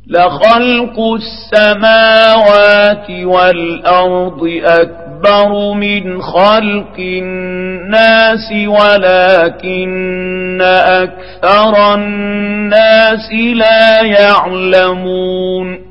لخلق السماوات والأرض أكبر من خلق الناس ولكن أكثر الناس لا يعلمون